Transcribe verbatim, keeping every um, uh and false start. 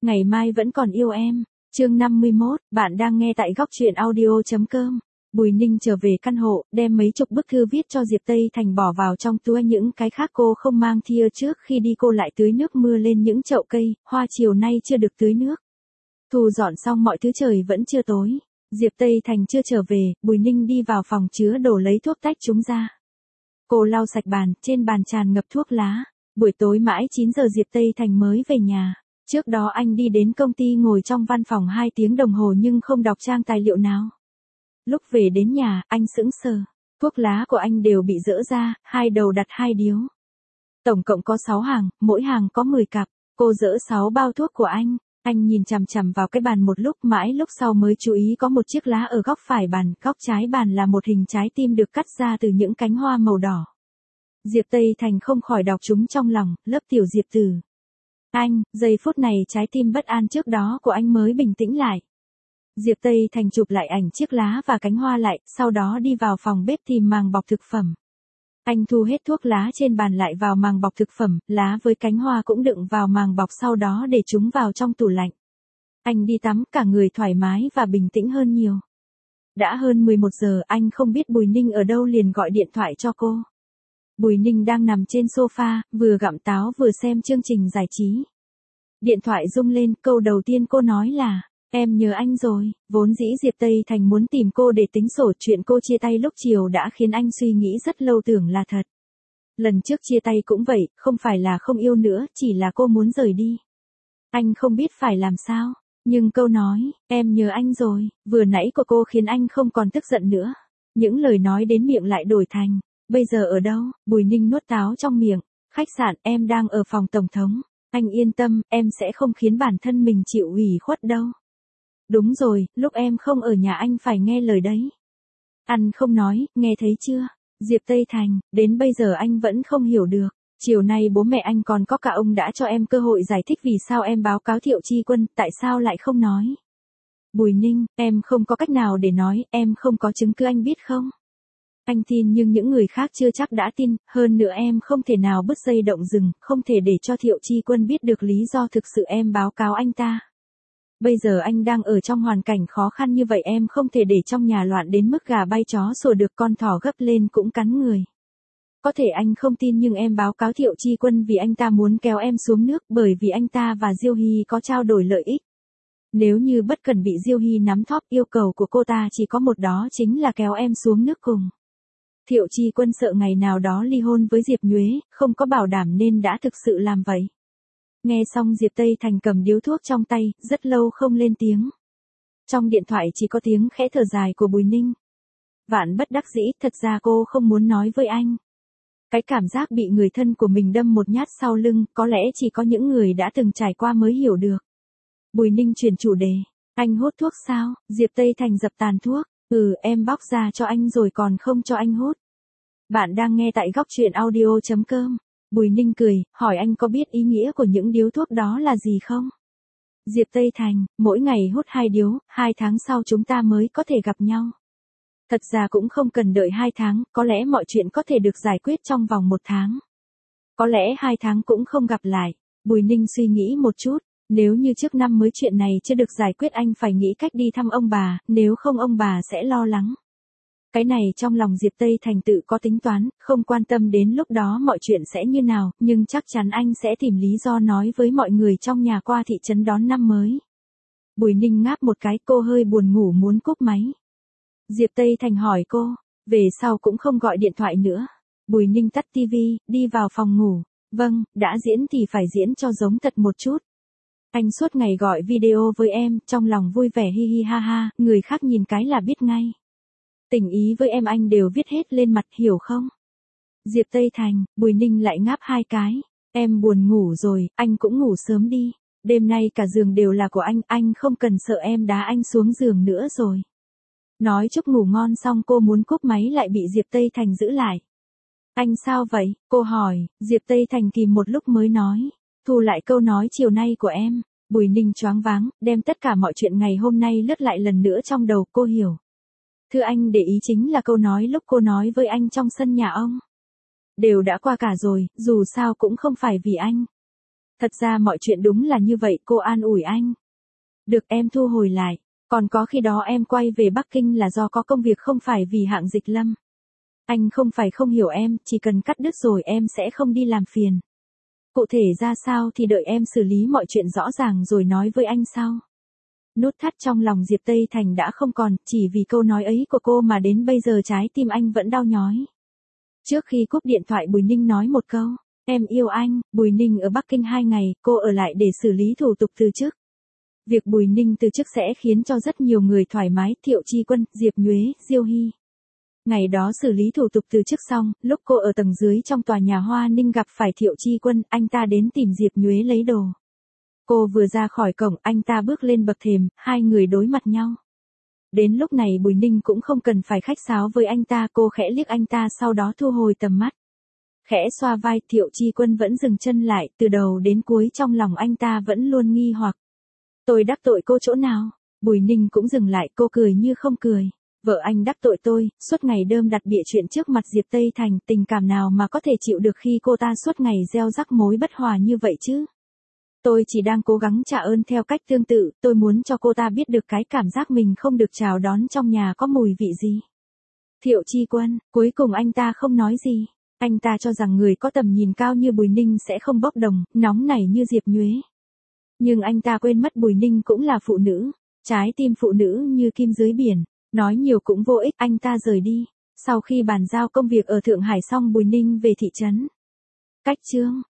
Ngày mai vẫn còn yêu em. Chương năm mươi mốt, bạn đang nghe tại góc truyện audio chấm com. Bùi Ninh trở về căn hộ, đem mấy chục bức thư viết cho Diệp Tây Thành bỏ vào trong túi, những cái khác cô không mang theo. Trước khi đi cô lại tưới nước mưa lên những chậu cây, hoa chiều nay chưa được tưới nước. Thu dọn xong mọi thứ trời vẫn chưa tối. Diệp Tây Thành chưa trở về, Bùi Ninh đi vào phòng chứa đồ lấy thuốc tách chúng ra. Cô lau sạch bàn, trên bàn tràn ngập thuốc lá. Buổi tối mãi chín giờ Diệp Tây Thành mới về nhà. Trước đó anh đi đến công ty ngồi trong văn phòng hai tiếng đồng hồ nhưng không đọc trang tài liệu nào. Lúc về đến nhà, anh sững sờ. Thuốc lá của anh đều bị dỡ ra, hai đầu đặt hai điếu. Tổng cộng có sáu hàng, mỗi hàng có mười cặp. Cô dỡ sáu bao thuốc của anh. Anh nhìn chằm chằm vào cái bàn một lúc, mãi lúc sau mới chú ý có một chiếc lá ở góc phải bàn, góc trái bàn là một hình trái tim được cắt ra từ những cánh hoa màu đỏ. Diệp Tây Thành không khỏi đọc chúng trong lòng, lớp tiểu Diệp tử. Anh, giây phút này trái tim bất an trước đó của anh mới bình tĩnh lại. Diệp Tây Thành chụp lại ảnh chiếc lá và cánh hoa lại, sau đó đi vào phòng bếp tìm màng bọc thực phẩm. Anh thu hết thuốc lá trên bàn lại vào màng bọc thực phẩm, lá với cánh hoa cũng đựng vào màng bọc, sau đó để chúng vào trong tủ lạnh. Anh đi tắm, cả người thoải mái và bình tĩnh hơn nhiều. Đã hơn mười một giờ, anh không biết Bùi Ninh ở đâu liền gọi điện thoại cho cô. Bùi Ninh đang nằm trên sofa, vừa gặm táo vừa xem chương trình giải trí. Điện thoại rung lên, câu đầu tiên cô nói là, em nhớ anh rồi. Vốn dĩ Diệp Tây Thành muốn tìm cô để tính sổ chuyện cô chia tay lúc chiều đã khiến anh suy nghĩ rất lâu, tưởng là thật. Lần trước chia tay cũng vậy, không phải là không yêu nữa, chỉ là cô muốn rời đi. Anh không biết phải làm sao, nhưng câu nói, em nhớ anh rồi, vừa nãy của cô khiến anh không còn tức giận nữa. Những lời nói đến miệng lại đổi thành, bây giờ ở đâu? Bùi Ninh nuốt táo trong miệng, khách sạn, em đang ở phòng tổng thống. Anh yên tâm, em sẽ không khiến bản thân mình chịu ủy khuất đâu. Đúng rồi, lúc em không ở nhà anh phải nghe lời đấy. Ăn không nói, nghe thấy chưa? Diệp Tây Thành, đến bây giờ anh vẫn không hiểu được. Chiều nay bố mẹ anh còn có cả ông đã cho em cơ hội giải thích vì sao em báo cáo Thiệu Chi Quân, tại sao lại không nói. Bùi Ninh, em không có cách nào để nói, em không có chứng cứ, anh biết không? Anh tin nhưng những người khác chưa chắc đã tin, hơn nữa em không thể nào bứt dây động rừng, không thể để cho Thiệu Chi Quân biết được lý do thực sự em báo cáo anh ta. Bây giờ anh đang ở trong hoàn cảnh khó khăn như vậy, em không thể để trong nhà loạn đến mức gà bay chó sủa được, con thỏ gấp lên cũng cắn người. Có thể anh không tin nhưng em báo cáo Thiệu Chi Quân vì anh ta muốn kéo em xuống nước, bởi vì anh ta và Diêu Hy có trao đổi lợi ích. Nếu như bất cần bị Diêu Hy nắm thóp, yêu cầu của cô ta chỉ có một, đó chính là kéo em xuống nước cùng. Thiệu Chi Quân sợ ngày nào đó ly hôn với Diệp Nhuế, không có bảo đảm nên đã thực sự làm vậy. Nghe xong Diệp Tây Thành cầm điếu thuốc trong tay, rất lâu không lên tiếng. Trong điện thoại chỉ có tiếng khẽ thở dài của Bùi Ninh. Vạn bất đắc dĩ, thật ra cô không muốn nói với anh. Cái cảm giác bị người thân của mình đâm một nhát sau lưng, có lẽ chỉ có những người đã từng trải qua mới hiểu được. Bùi Ninh chuyển chủ đề. Anh hút thuốc sao? Diệp Tây Thành dập tàn thuốc. Ừ, em bóc ra cho anh rồi còn không cho anh hút. Bạn đang nghe tại góc truyện audio chấm com. Bùi Ninh cười, hỏi anh có biết ý nghĩa của những điếu thuốc đó là gì không? Diệp Tây Thành, mỗi ngày hút hai điếu, hai tháng sau chúng ta mới có thể gặp nhau. Thật ra cũng không cần đợi hai tháng, có lẽ mọi chuyện có thể được giải quyết trong vòng một tháng. Có lẽ hai tháng cũng không gặp lại. Bùi Ninh suy nghĩ một chút, nếu như trước năm mới chuyện này chưa được giải quyết, anh phải nghĩ cách đi thăm ông bà, nếu không ông bà sẽ lo lắng. Cái này trong lòng Diệp Tây Thành tự có tính toán, không quan tâm đến lúc đó mọi chuyện sẽ như nào, nhưng chắc chắn anh sẽ tìm lý do nói với mọi người trong nhà qua thị trấn đón năm mới. Bùi Ninh ngáp một cái, cô hơi buồn ngủ muốn cúp máy. Diệp Tây Thành hỏi cô, về sau cũng không gọi điện thoại nữa. Bùi Ninh tắt tivi, đi vào phòng ngủ. Vâng, đã diễn thì phải diễn cho giống thật một chút. Anh suốt ngày gọi video với em, trong lòng vui vẻ hi hi ha ha, người khác nhìn cái là biết ngay. Tình ý với em anh đều viết hết lên mặt, hiểu không? Diệp Tây Thành, Bùi Ninh lại ngáp hai cái. Em buồn ngủ rồi, anh cũng ngủ sớm đi. Đêm nay cả giường đều là của anh, anh không cần sợ em đá anh xuống giường nữa rồi. Nói chúc ngủ ngon xong cô muốn cúp máy lại bị Diệp Tây Thành giữ lại. Anh sao vậy? Cô hỏi, Diệp Tây Thành kìm một lúc mới nói. Thu lại câu nói chiều nay của em. Bùi Ninh choáng váng, đem tất cả mọi chuyện ngày hôm nay lướt lại lần nữa trong đầu, cô hiểu. Thưa anh, để ý chính là câu nói lúc cô nói với anh trong sân nhà ông. Đều đã qua cả rồi, dù sao cũng không phải vì anh. Thật ra mọi chuyện đúng là như vậy, cô an ủi anh. Được, em thu hồi lại. Còn có khi đó em quay về Bắc Kinh là do có công việc không phải vì Hạng Dịch Lâm. Anh không phải không hiểu em, chỉ cần cắt đứt rồi em sẽ không đi làm phiền. Cụ thể ra sao thì đợi em xử lý mọi chuyện rõ ràng rồi nói với anh sau. Nút thắt trong lòng Diệp Tây Thành đã không còn, chỉ vì câu nói ấy của cô mà đến bây giờ trái tim anh vẫn đau nhói. Trước khi cúp điện thoại Bùi Ninh nói một câu, em yêu anh. Bùi Ninh ở Bắc Kinh hai ngày, cô ở lại để xử lý thủ tục từ chức. Việc Bùi Ninh từ chức sẽ khiến cho rất nhiều người thoải mái, Thiệu Chi Quân, Diệp Nhuế, Diêu Hy. Ngày đó xử lý thủ tục từ chức xong, lúc cô ở tầng dưới trong tòa nhà Hoa Ninh gặp phải Thiệu Chi Quân, anh ta đến tìm Diệp Nhuế lấy đồ. Cô vừa ra khỏi cổng, anh ta bước lên bậc thềm, hai người đối mặt nhau. Đến lúc này Bùi Ninh cũng không cần phải khách sáo với anh ta, cô khẽ liếc anh ta sau đó thu hồi tầm mắt. Khẽ xoa vai, Thiệu Chi Quân vẫn dừng chân lại, từ đầu đến cuối trong lòng anh ta vẫn luôn nghi hoặc. Tôi đắc tội cô chỗ nào? Bùi Ninh cũng dừng lại, cô cười như không cười. Vợ anh đắc tội tôi, suốt ngày đơm đặt bịa chuyện trước mặt Diệp Tây Thành, tình cảm nào mà có thể chịu được khi cô ta suốt ngày gieo rắc mối bất hòa như vậy chứ? Tôi chỉ đang cố gắng trả ơn theo cách tương tự, tôi muốn cho cô ta biết được cái cảm giác mình không được chào đón trong nhà có mùi vị gì. Thiệu Chi Quân, cuối cùng anh ta không nói gì. Anh ta cho rằng người có tầm nhìn cao như Bùi Ninh sẽ không bốc đồng, nóng nảy như Diệp Nhuế. Nhưng anh ta quên mất Bùi Ninh cũng là phụ nữ, trái tim phụ nữ như kim dưới biển, nói nhiều cũng vô ích, anh ta rời đi. Sau khi bàn giao công việc ở Thượng Hải xong Bùi Ninh về thị trấn Cách Chương.